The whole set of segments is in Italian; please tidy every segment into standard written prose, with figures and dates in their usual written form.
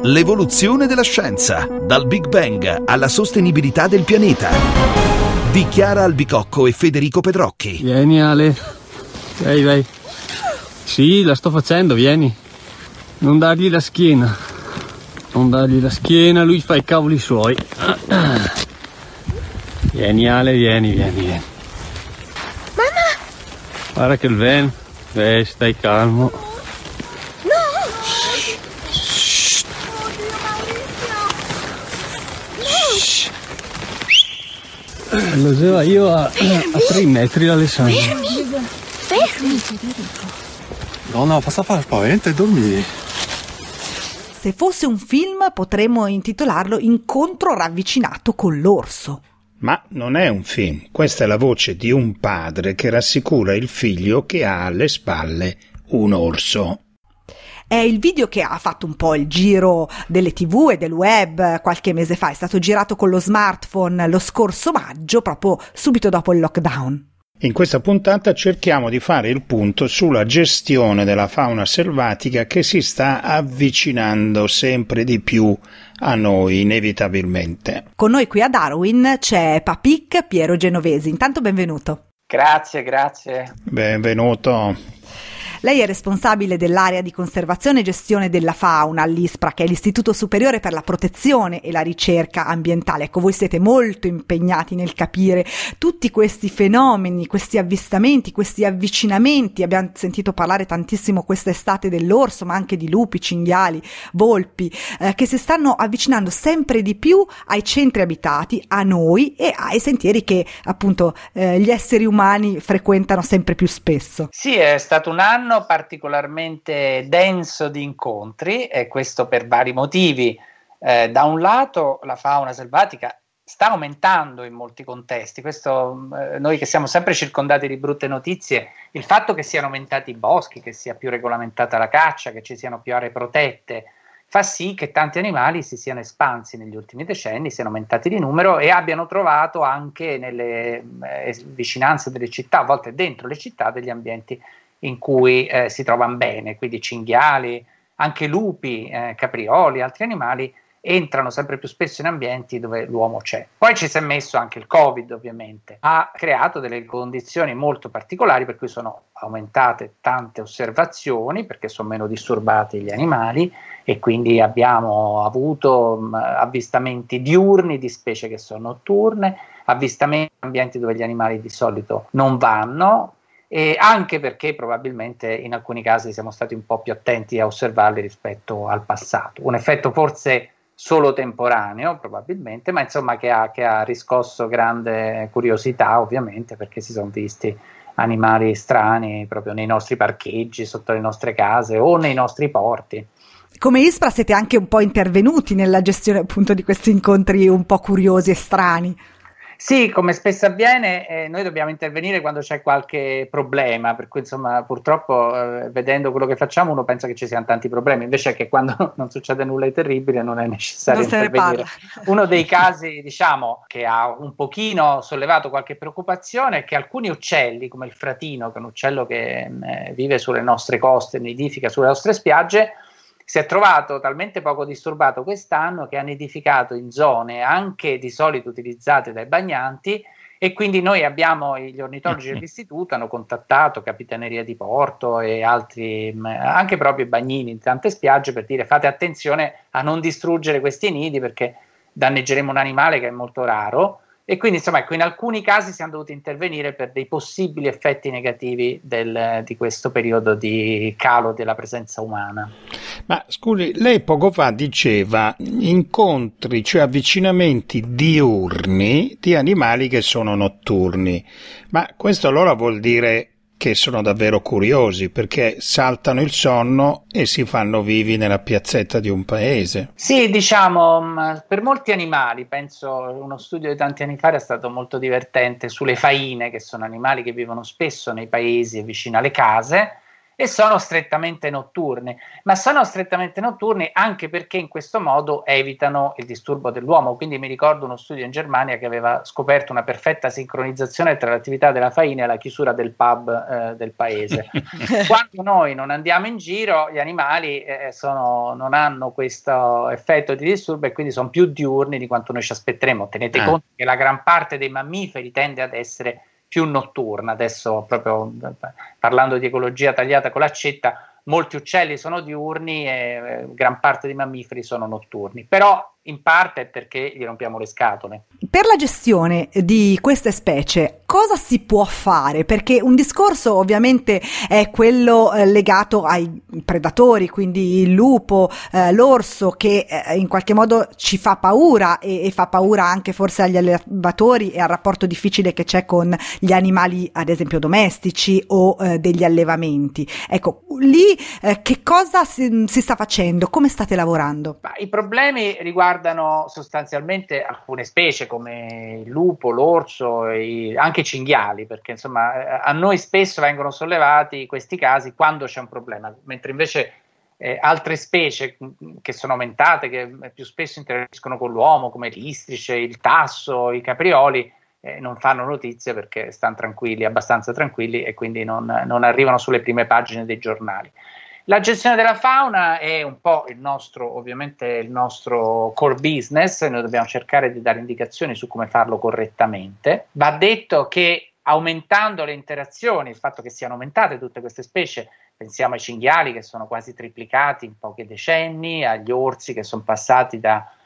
L'evoluzione della scienza, dal Big Bang alla sostenibilità del pianeta. Di Chiara Albicocco e Federico Pedrocchi. Vieni Ale, vai. Sì, la sto facendo, vieni. Non dargli la schiena, lui fa i cavoli suoi. Vieni Ale, vieni. Mamma! Guarda che il vento, stai calmo. Lo so io a 3 metri Alessandro. Fermi! No, basta fare spavento e dormi. Se fosse un film potremmo intitolarlo Incontro ravvicinato con l'orso. Ma non è un film, questa è la voce di un padre che rassicura il figlio che ha alle spalle un orso. È il video che ha fatto un po' il giro delle TV e del web qualche mese fa, è stato girato con lo smartphone lo scorso maggio, proprio subito dopo il lockdown. In questa puntata cerchiamo di fare il punto sulla gestione della fauna selvatica che si sta avvicinando sempre di più a noi, inevitabilmente. Con noi qui a Darwin c'è Papic Piero Genovesi. Intanto benvenuto. Grazie. Benvenuto. Lei è responsabile dell'area di conservazione e gestione della fauna all'ISPRA, che è l'Istituto Superiore per la Protezione e la Ricerca Ambientale. Ecco, voi siete molto impegnati nel capire tutti questi fenomeni, questi avvistamenti, questi avvicinamenti. Abbiamo sentito parlare tantissimo quest'estate dell'orso, ma anche di lupi, cinghiali, volpi, che si stanno avvicinando sempre di più ai centri abitati, a noi e ai sentieri che appunto gli esseri umani frequentano sempre più spesso. Sì, è stato un anno particolarmente denso di incontri, e questo per vari motivi. Da un lato la fauna selvatica sta aumentando in molti contesti, questo noi che siamo sempre circondati di brutte notizie, il fatto che siano aumentati i boschi, che sia più regolamentata la caccia, che ci siano più aree protette, fa sì che tanti animali si siano espansi negli ultimi decenni, siano aumentati di numero e abbiano trovato anche nelle vicinanze delle città, a volte dentro le città, degli ambienti in cui si trovano bene, quindi cinghiali, anche lupi, caprioli, altri animali entrano sempre più spesso in ambienti dove l'uomo c'è. Poi ci si è messo anche il Covid, ovviamente, ha creato delle condizioni molto particolari per cui sono aumentate tante osservazioni, perché sono meno disturbati gli animali e quindi abbiamo avuto avvistamenti diurni di specie che sono notturne, avvistamenti in ambienti dove gli animali di solito non vanno, e anche perché probabilmente in alcuni casi siamo stati un po' più attenti a osservarli rispetto al passato. Un effetto forse solo temporaneo, probabilmente, ma insomma che ha riscosso grande curiosità, ovviamente, perché si sono visti animali strani proprio nei nostri parcheggi, sotto le nostre case o nei nostri porti. Come ISPRA siete anche un po' intervenuti nella gestione appunto di questi incontri un po' curiosi e strani. Sì, come spesso avviene, noi dobbiamo intervenire quando c'è qualche problema, per cui insomma purtroppo vedendo quello che facciamo uno pensa che ci siano tanti problemi, invece che quando non succede nulla di terribile non è necessario intervenire. Uno dei casi, diciamo, che ha un pochino sollevato qualche preoccupazione è che alcuni uccelli, come il fratino, che è un uccello che vive sulle nostre coste, nidifica sulle nostre spiagge, si è trovato talmente poco disturbato quest'anno che ha nidificato in zone anche di solito utilizzate dai bagnanti, e quindi noi abbiamo, gli ornitologi dell'istituto hanno contattato Capitaneria di Porto e altri, anche proprio i bagnini in tante spiagge, per dire fate attenzione a non distruggere questi nidi perché danneggeremo un animale che è molto raro. E quindi insomma ecco, in alcuni casi siamo dovuti intervenire per dei possibili effetti negativi di questo periodo di calo della presenza umana. Ma scusi, lei poco fa diceva incontri, cioè avvicinamenti diurni di animali che sono notturni, ma questo allora vuol dire che sono davvero curiosi perché saltano il sonno e si fanno vivi nella piazzetta di un paese. Sì, diciamo, per molti animali, penso uno studio di tanti anni fa è stato molto divertente sulle faine, che sono animali che vivono spesso nei paesi e vicino alle case, e sono strettamente notturni, ma sono strettamente notturni anche perché in questo modo evitano il disturbo dell'uomo. Quindi mi ricordo uno studio in Germania che aveva scoperto una perfetta sincronizzazione tra l'attività della faina e la chiusura del pub del paese. Quando noi non andiamo in giro, gli animali non hanno questo effetto di disturbo e quindi sono più diurni di quanto noi ci aspetteremo. Tenete conto che la gran parte dei mammiferi tende ad essere più notturna. Adesso, proprio parlando di ecologia tagliata con l'accetta, molti uccelli sono diurni e gran parte dei mammiferi sono notturni, però in parte è perché gli rompiamo le scatole. Per la gestione di queste specie cosa si può fare? Perché un discorso ovviamente è quello legato ai predatori, quindi il lupo, l'orso, che in qualche modo ci fa paura e fa paura anche forse agli allevatori e al rapporto difficile che c'è con gli animali, ad esempio domestici o degli allevamenti. Ecco, lì che cosa si sta facendo? Come state lavorando? I problemi riguardano sostanzialmente alcune specie come il lupo, l'orso, anche i cinghiali, perché insomma a noi spesso vengono sollevati questi casi quando c'è un problema, mentre invece altre specie che sono aumentate, che più spesso interagiscono con l'uomo, come l'istrice, il tasso, i caprioli, non fanno notizie perché stanno tranquilli, abbastanza tranquilli, e quindi non arrivano sulle prime pagine dei giornali. La gestione della fauna è un po' ovviamente il nostro core business, noi dobbiamo cercare di dare indicazioni su come farlo correttamente. Va detto che aumentando le interazioni, il fatto che siano aumentate tutte queste specie, pensiamo ai cinghiali che sono quasi triplicati in pochi decenni, agli orsi che sono passati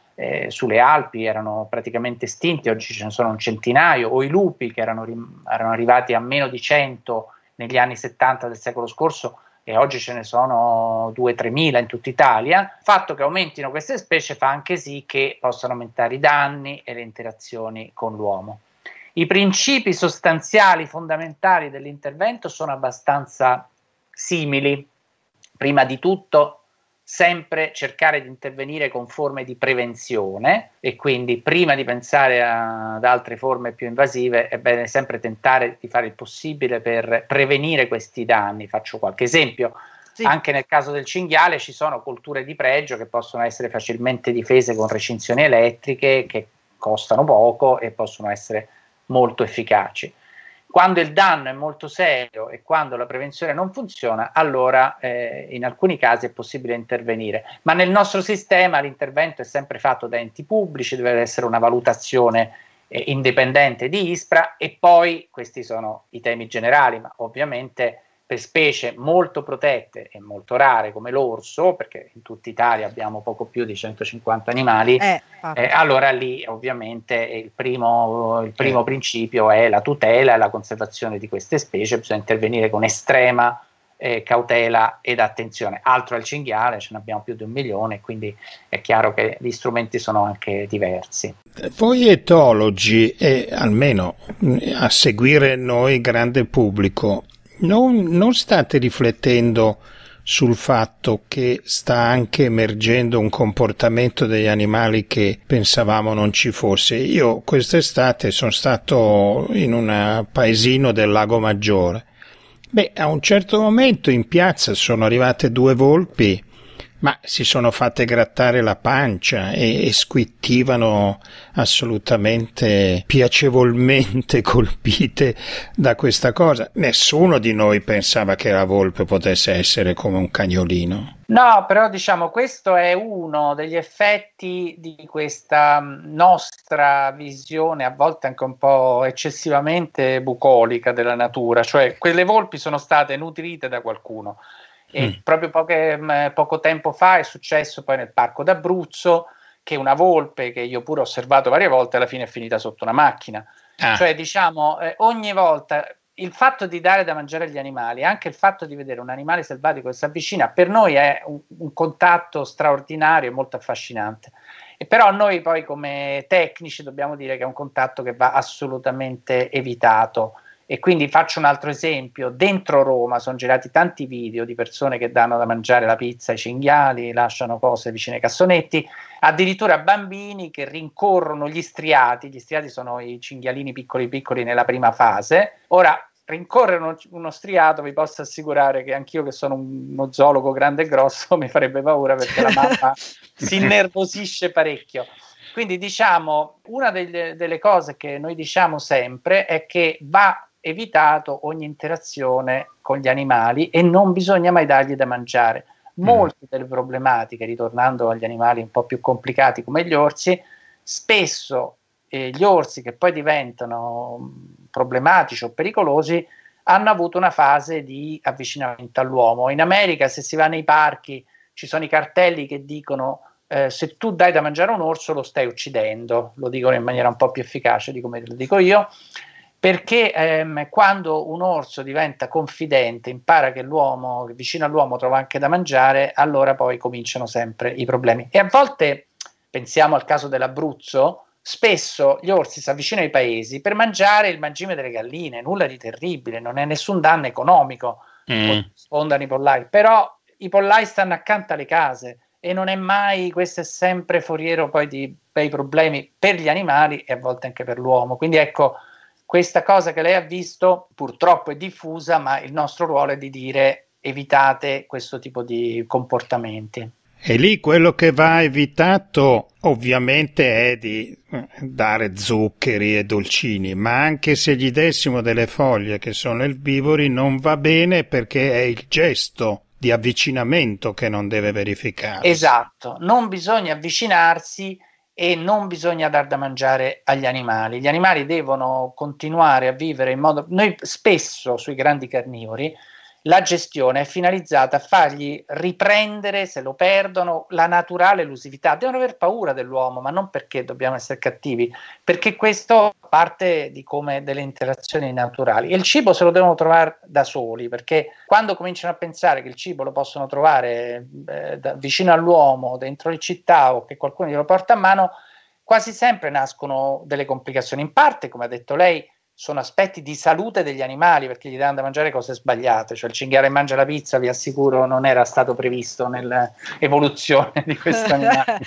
sulle Alpi, erano praticamente estinti, oggi ce ne sono un centinaio, o i lupi che erano arrivati a meno di 100 negli anni 70 del secolo scorso, e oggi ce ne sono 2-3 mila in tutta Italia. Il fatto che aumentino queste specie fa anche sì che possano aumentare i danni e le interazioni con l'uomo. I principi sostanziali fondamentali dell'intervento sono abbastanza simili. Prima di tutto, sempre cercare di intervenire con forme di prevenzione, e quindi prima di pensare ad altre forme più invasive è bene sempre tentare di fare il possibile per prevenire questi danni. Faccio qualche esempio. Sì. Anche nel caso del cinghiale ci sono colture di pregio che possono essere facilmente difese con recinzioni elettriche che costano poco e possono essere molto efficaci. Quando il danno è molto serio e quando la prevenzione non funziona, allora in alcuni casi è possibile intervenire. Ma nel nostro sistema l'intervento è sempre fatto da enti pubblici, deve essere una valutazione indipendente di ISPRA, e poi questi sono i temi generali, ma ovviamente per specie molto protette e molto rare come l'orso, perché in tutta Italia abbiamo poco più di 150 animali, allora lì ovviamente il primo principio è la tutela e la conservazione di queste specie. Bisogna intervenire con estrema cautela ed attenzione. Altro al cinghiale, ce ne abbiamo più di 1 milione, quindi è chiaro che gli strumenti sono anche diversi. Voi etologi, e almeno a seguire noi grande pubblico, non state riflettendo sul fatto che sta anche emergendo un comportamento degli animali che pensavamo non ci fosse? Io quest'estate sono stato in un paesino del Lago Maggiore. A un certo momento in piazza sono arrivate 2 volpi, ma si sono fatte grattare la pancia e squittivano assolutamente piacevolmente colpite da questa cosa. Nessuno di noi pensava che la volpe potesse essere come un cagnolino. No, però diciamo questo è uno degli effetti di questa nostra visione, a volte anche un po' eccessivamente bucolica della natura, cioè quelle volpi sono state nutrite da qualcuno. E proprio poco tempo fa è successo poi nel parco d'Abruzzo che una volpe, che io pure ho osservato varie volte, alla fine è finita sotto una macchina. Cioè diciamo ogni volta il fatto di dare da mangiare agli animali, anche il fatto di vedere un animale selvatico che si avvicina, per noi è un contatto straordinario e molto affascinante. E però noi poi come tecnici dobbiamo dire che è un contatto che va assolutamente evitato. E quindi faccio un altro esempio: dentro Roma sono girati tanti video di persone che danno da mangiare la pizza ai cinghiali, lasciano cose vicino ai cassonetti, addirittura bambini che rincorrono gli striati sono i cinghialini piccoli piccoli nella prima fase. Ora rincorrere uno striato, vi posso assicurare che anch'io, che sono uno zoologo grande e grosso, mi farebbe paura, perché la mamma si innervosisce parecchio. Quindi diciamo, una delle cose che noi diciamo sempre è che va evitato ogni interazione con gli animali e non bisogna mai dargli da mangiare. Molte delle problematiche, ritornando agli animali un po' più complicati come gli orsi, spesso gli orsi che poi diventano problematici o pericolosi hanno avuto una fase di avvicinamento all'uomo. In America, se si va nei parchi, ci sono i cartelli che dicono se tu dai da mangiare a un orso lo stai uccidendo, lo dicono in maniera un po' più efficace di come lo dico io, perché quando un orso diventa confidente, impara che l'uomo, che vicino all'uomo trova anche da mangiare, allora poi cominciano sempre i problemi. E a volte, pensiamo al caso dell'Abruzzo, spesso gli orsi si avvicinano ai paesi per mangiare il mangime delle galline, nulla di terribile, non è nessun danno economico, sfondano i pollai, però i pollai stanno accanto alle case e non è mai, questo è sempre foriero poi di bei problemi per gli animali e a volte anche per l'uomo. Quindi ecco, questa cosa che lei ha visto purtroppo è diffusa, ma il nostro ruolo è di dire evitate questo tipo di comportamenti. E lì quello che va evitato ovviamente è di dare zuccheri e dolcini, ma anche se gli dessimo delle foglie che sono erbivori non va bene, perché è il gesto di avvicinamento che non deve verificarsi. Esatto, non bisogna avvicinarsi e non bisogna dar da mangiare agli animali. Gli animali devono continuare a vivere in modo... Noi spesso sui grandi carnivori la gestione è finalizzata a fargli riprendere, se lo perdono, la naturale elusività. Devono aver paura dell'uomo, ma non perché dobbiamo essere cattivi, perché questo parte di come delle interazioni naturali. E il cibo se lo devono trovare da soli, perché quando cominciano a pensare che il cibo lo possono trovare vicino all'uomo, dentro le città, o che qualcuno glielo porta a mano, quasi sempre nascono delle complicazioni. In parte, come ha detto lei, sono aspetti di salute degli animali, perché gli danno da mangiare cose sbagliate, cioè il cinghiale che mangia la pizza, vi assicuro, non era stato previsto nell'evoluzione di questo animale.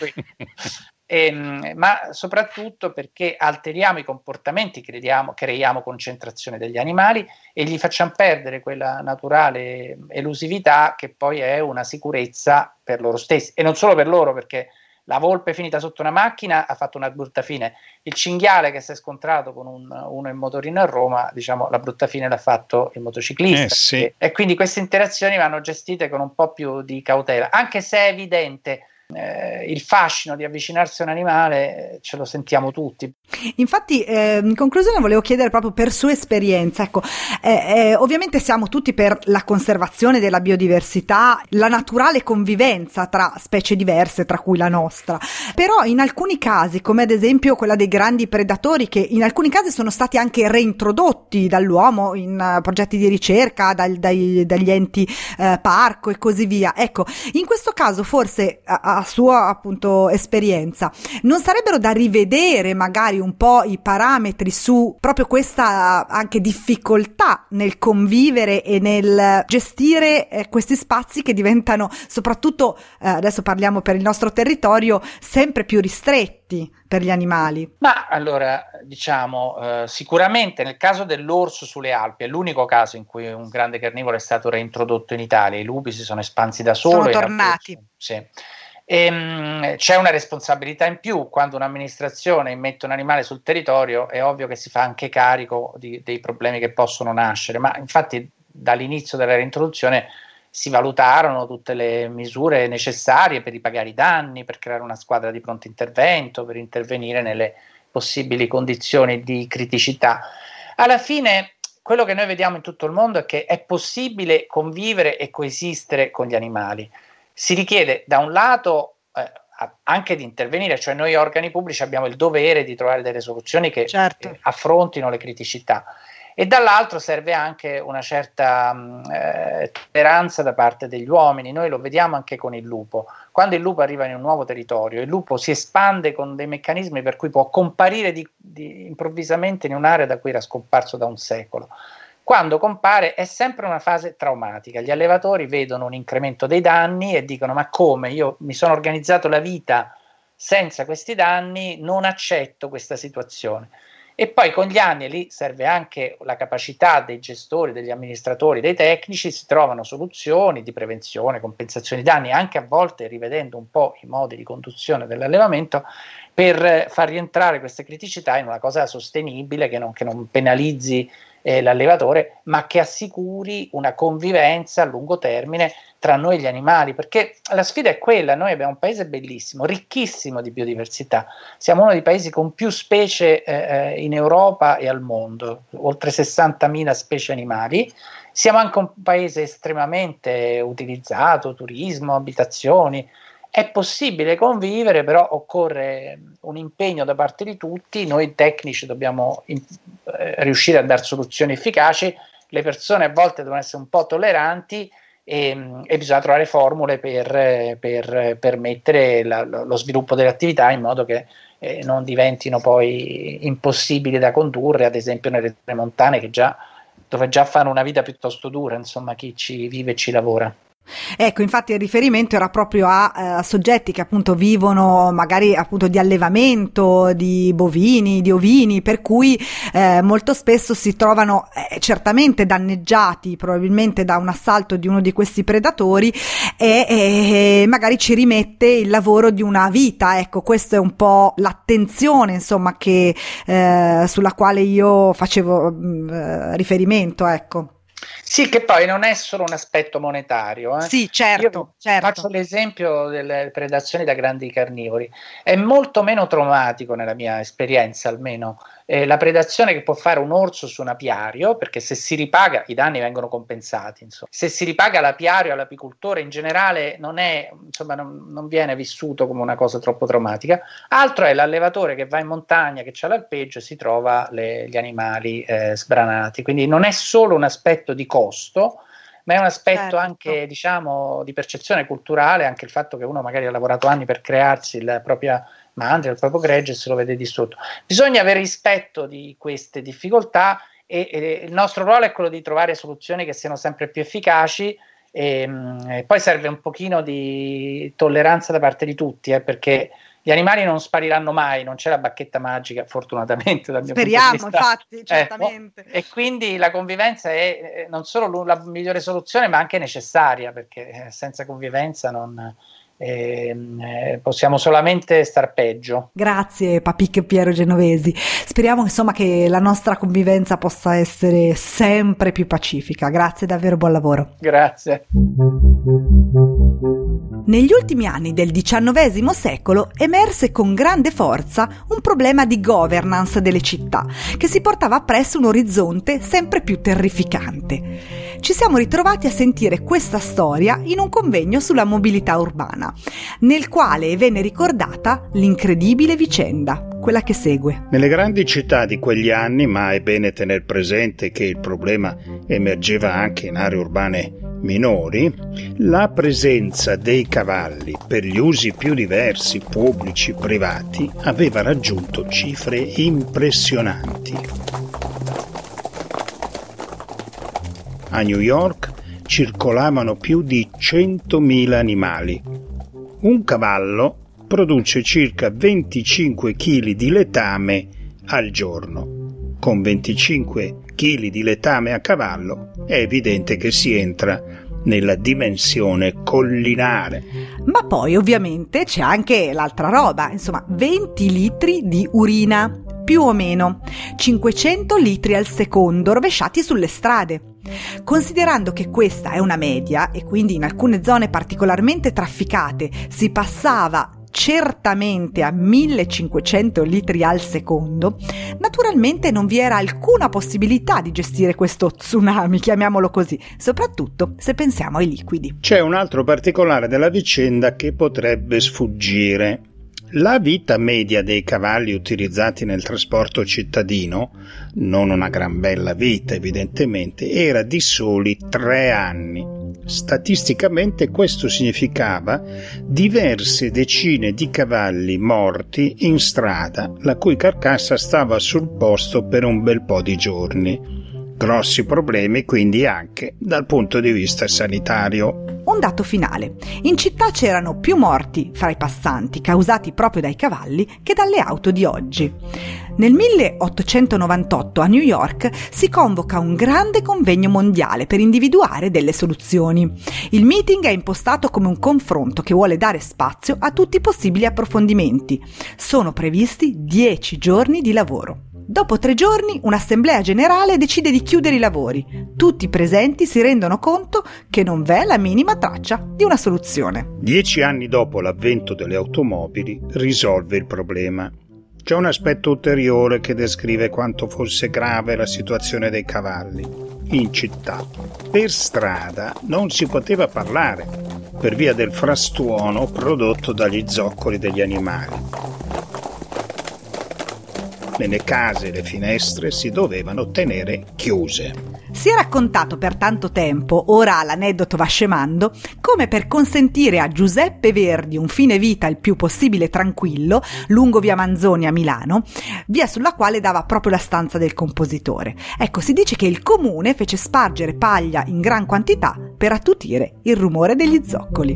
Ma soprattutto perché alteriamo i comportamenti, creiamo concentrazione degli animali e gli facciamo perdere quella naturale elusività che poi è una sicurezza per loro stessi, e non solo per loro, perché la volpe finita sotto una macchina ha fatto una brutta fine, il cinghiale che si è scontrato con uno in motorino a Roma, diciamo, la brutta fine l'ha fatto il motociclista. Sì. E quindi queste interazioni vanno gestite con un po' più di cautela, anche se è evidente il fascino di avvicinarsi a un animale, ce lo sentiamo tutti. Infatti, in conclusione volevo chiedere, proprio per sua esperienza, ecco, ovviamente siamo tutti per la conservazione della biodiversità, la naturale convivenza tra specie diverse, tra cui la nostra, però in alcuni casi, come ad esempio quella dei grandi predatori, che in alcuni casi sono stati anche reintrodotti dall'uomo in progetti di ricerca, dagli enti parco e così via, ecco, in questo caso forse a sua appunto esperienza non sarebbero da rivedere magari un po' i parametri su proprio questa anche difficoltà nel convivere e nel gestire questi spazi che diventano, soprattutto adesso parliamo per il nostro territorio, sempre più ristretti per gli animali? Ma allora, diciamo, sicuramente nel caso dell'orso sulle Alpi è l'unico caso in cui un grande carnivoro è stato reintrodotto in Italia. I lupi si sono espansi da soli, sono tornati. Sì. C'è una responsabilità in più quando un'amministrazione immette un animale sul territorio, è ovvio che si fa anche carico dei problemi che possono nascere, ma infatti dall'inizio della reintroduzione si valutarono tutte le misure necessarie per ripagare i danni, per creare una squadra di pronto intervento, per intervenire nelle possibili condizioni di criticità. Alla fine quello che noi vediamo in tutto il mondo è che è possibile convivere e coesistere con gli animali. Si richiede da un lato anche di intervenire, cioè noi organi pubblici abbiamo il dovere di trovare delle soluzioni che affrontino le criticità, e dall'altro serve anche una certa tolleranza da parte degli uomini. Noi lo vediamo anche con il lupo. Quando il lupo arriva in un nuovo territorio, il lupo si espande con dei meccanismi per cui può comparire improvvisamente in un'area da cui era scomparso da un secolo. Quando compare è sempre una fase traumatica, gli allevatori vedono un incremento dei danni e dicono: ma come, io mi sono organizzato la vita senza questi danni, non accetto questa situazione. E poi con gli anni, lì serve anche la capacità dei gestori, degli amministratori, dei tecnici, si trovano soluzioni di prevenzione, compensazione di danni, anche a volte rivedendo un po' i modi di conduzione dell'allevamento, per far rientrare queste criticità in una cosa sostenibile che non penalizzi l'allevatore, ma che assicuri una convivenza a lungo termine tra noi e gli animali, perché la sfida è quella. Noi abbiamo un paese bellissimo, ricchissimo di biodiversità, siamo uno dei paesi con più specie in Europa e al mondo, oltre 60.000 specie animali. Siamo anche un paese estremamente utilizzato, turismo, abitazioni. È possibile convivere, però occorre un impegno da parte di tutti. Noi tecnici dobbiamo riuscire a dare soluzioni efficaci, le persone a volte devono essere un po' tolleranti e bisogna trovare formule per permettere lo sviluppo delle attività in modo che non diventino poi impossibili da condurre, ad esempio nelle montane dove già fanno una vita piuttosto dura, insomma, chi ci vive e ci lavora. Ecco, infatti il riferimento era proprio a soggetti che appunto vivono magari appunto di allevamento, di bovini, di ovini, per cui molto spesso si trovano certamente danneggiati probabilmente da un assalto di uno di questi predatori e magari ci rimette il lavoro di una vita. Ecco, questo è un po' l'attenzione, insomma, che sulla quale io facevo riferimento, ecco. Sì, che poi non è solo un aspetto monetario. Sì, certo. Faccio l'esempio delle predazioni da grandi carnivori. È molto meno traumatico, nella mia esperienza almeno, la predazione che può fare un orso su un apiario, perché se si ripaga i danni vengono compensati, insomma. Se si ripaga l'apiario all'apicoltore in generale non viene vissuto come una cosa troppo traumatica. Altro è l'allevatore che va in montagna, che c'ha l'alpeggio e si trova gli animali sbranati. Quindi non è solo un aspetto di costo, ma è un aspetto anche, diciamo, di percezione culturale, anche il fatto che uno magari ha lavorato anni per crearsi la propria mandria, il proprio gregge, e se lo vede distrutto. Bisogna avere rispetto di queste difficoltà e il nostro ruolo è quello di trovare soluzioni che siano sempre più efficaci e poi serve un pochino di tolleranza da parte di tutti, perché gli animali non spariranno mai, non c'è la bacchetta magica, fortunatamente dal mio punto di vista. Speriamo, infatti, certamente. E quindi la convivenza è non solo la migliore soluzione, ma anche necessaria, perché senza convivenza non possiamo solamente star peggio. Grazie Papic Piero Genovesi. Speriamo insomma che la nostra convivenza possa essere sempre più pacifica. Grazie davvero, buon lavoro. Grazie. Negli ultimi anni del XIX secolo emerse con grande forza un problema di governance delle città che si portava appresso un orizzonte sempre più terrificante. Ci siamo ritrovati a sentire questa storia in un convegno sulla mobilità urbana, nel quale venne ricordata l'incredibile vicenda, quella che segue. Nelle grandi città di quegli anni, ma è bene tener presente che il problema emergeva anche in aree urbane minori, la presenza dei cavalli per gli usi più diversi, pubblici, privati, aveva raggiunto cifre impressionanti. A New York circolavano più di 100.000 animali. Un cavallo produce circa 25 kg di letame al giorno. Con 25 kg di letame a cavallo è evidente che si entra nella dimensione collinare. Ma poi ovviamente c'è anche l'altra roba, insomma 20 litri di urina, più o meno 500 litri al secondo rovesciati sulle strade. Considerando che questa è una media e quindi in alcune zone particolarmente trafficate si passava certamente a 1500 litri al secondo, naturalmente non vi era alcuna possibilità di gestire questo tsunami, chiamiamolo così, soprattutto se pensiamo ai liquidi. C'è un altro particolare della vicenda che potrebbe sfuggire. La vita media dei cavalli utilizzati nel trasporto cittadino, non una gran bella vita evidentemente, era di soli 3 anni. Statisticamente questo significava diverse decine di cavalli morti in strada, la cui carcassa stava sul posto per un bel po' di giorni. grossi problemi quindi anche dal punto di vista sanitario. Un dato finale. In città c'erano più morti fra i passanti causati proprio dai cavalli che dalle auto di oggi. Nel 1898 a New York si convoca un grande convegno mondiale per individuare delle soluzioni. Il meeting è impostato come un confronto che vuole dare spazio a tutti i possibili approfondimenti. Sono previsti 10 giorni di lavoro. Dopo 3 giorni un'assemblea generale decide di chiudere i lavori. Tutti i presenti si rendono conto che non v'è la minima traccia di una soluzione. 10 anni dopo l'avvento delle automobili risolve il problema. C'è un aspetto ulteriore che descrive quanto fosse grave la situazione dei cavalli. In città, per strada, non si poteva parlare per via del frastuono prodotto dagli zoccoli degli animali. Nelle case le finestre si dovevano tenere chiuse. Si è raccontato per tanto tempo, ora l'aneddoto va scemando, come per consentire a Giuseppe Verdi un fine vita il più possibile tranquillo, lungo via Manzoni a Milano, via sulla quale dava proprio la stanza del compositore. Ecco, si dice che il comune fece spargere paglia in gran quantità per attutire il rumore degli zoccoli.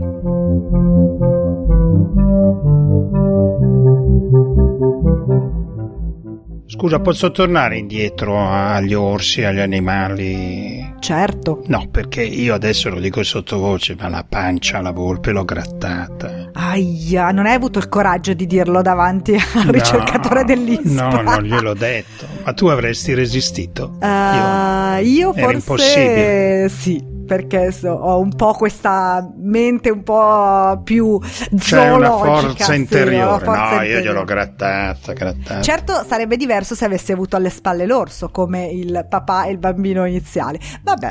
Scusa, posso tornare indietro agli orsi, agli animali? Certo. No, perché io adesso lo dico sottovoce, ma la pancia alla volpe l'ho grattata. Aia, non hai avuto il coraggio di dirlo davanti al ricercatore dell'ISPRA? No, non gliel'ho detto. Ma tu avresti resistito? Io forse... Era impossibile. Sì. Perché ho un po' questa mente un po' più zoologica. C'è una forza interiore. Una forza interiore. Io gliel'ho grattata. Certo, sarebbe diverso se avessi avuto alle spalle l'orso, come il papà e il bambino iniziale. Vabbè.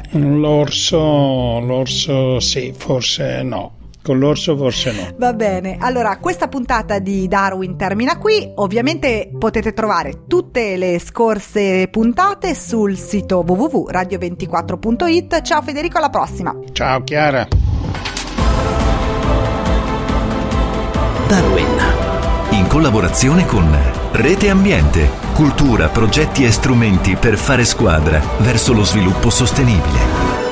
L'orso sì, forse no. Con l'orso forse no. Va bene, allora questa puntata di Darwin termina qui. Ovviamente potete trovare tutte le scorse puntate sul sito www.radio24.it. Ciao Federico, alla prossima. Ciao Chiara. Darwin, in collaborazione con Rete Ambiente, cultura, progetti e strumenti per fare squadra verso lo sviluppo sostenibile.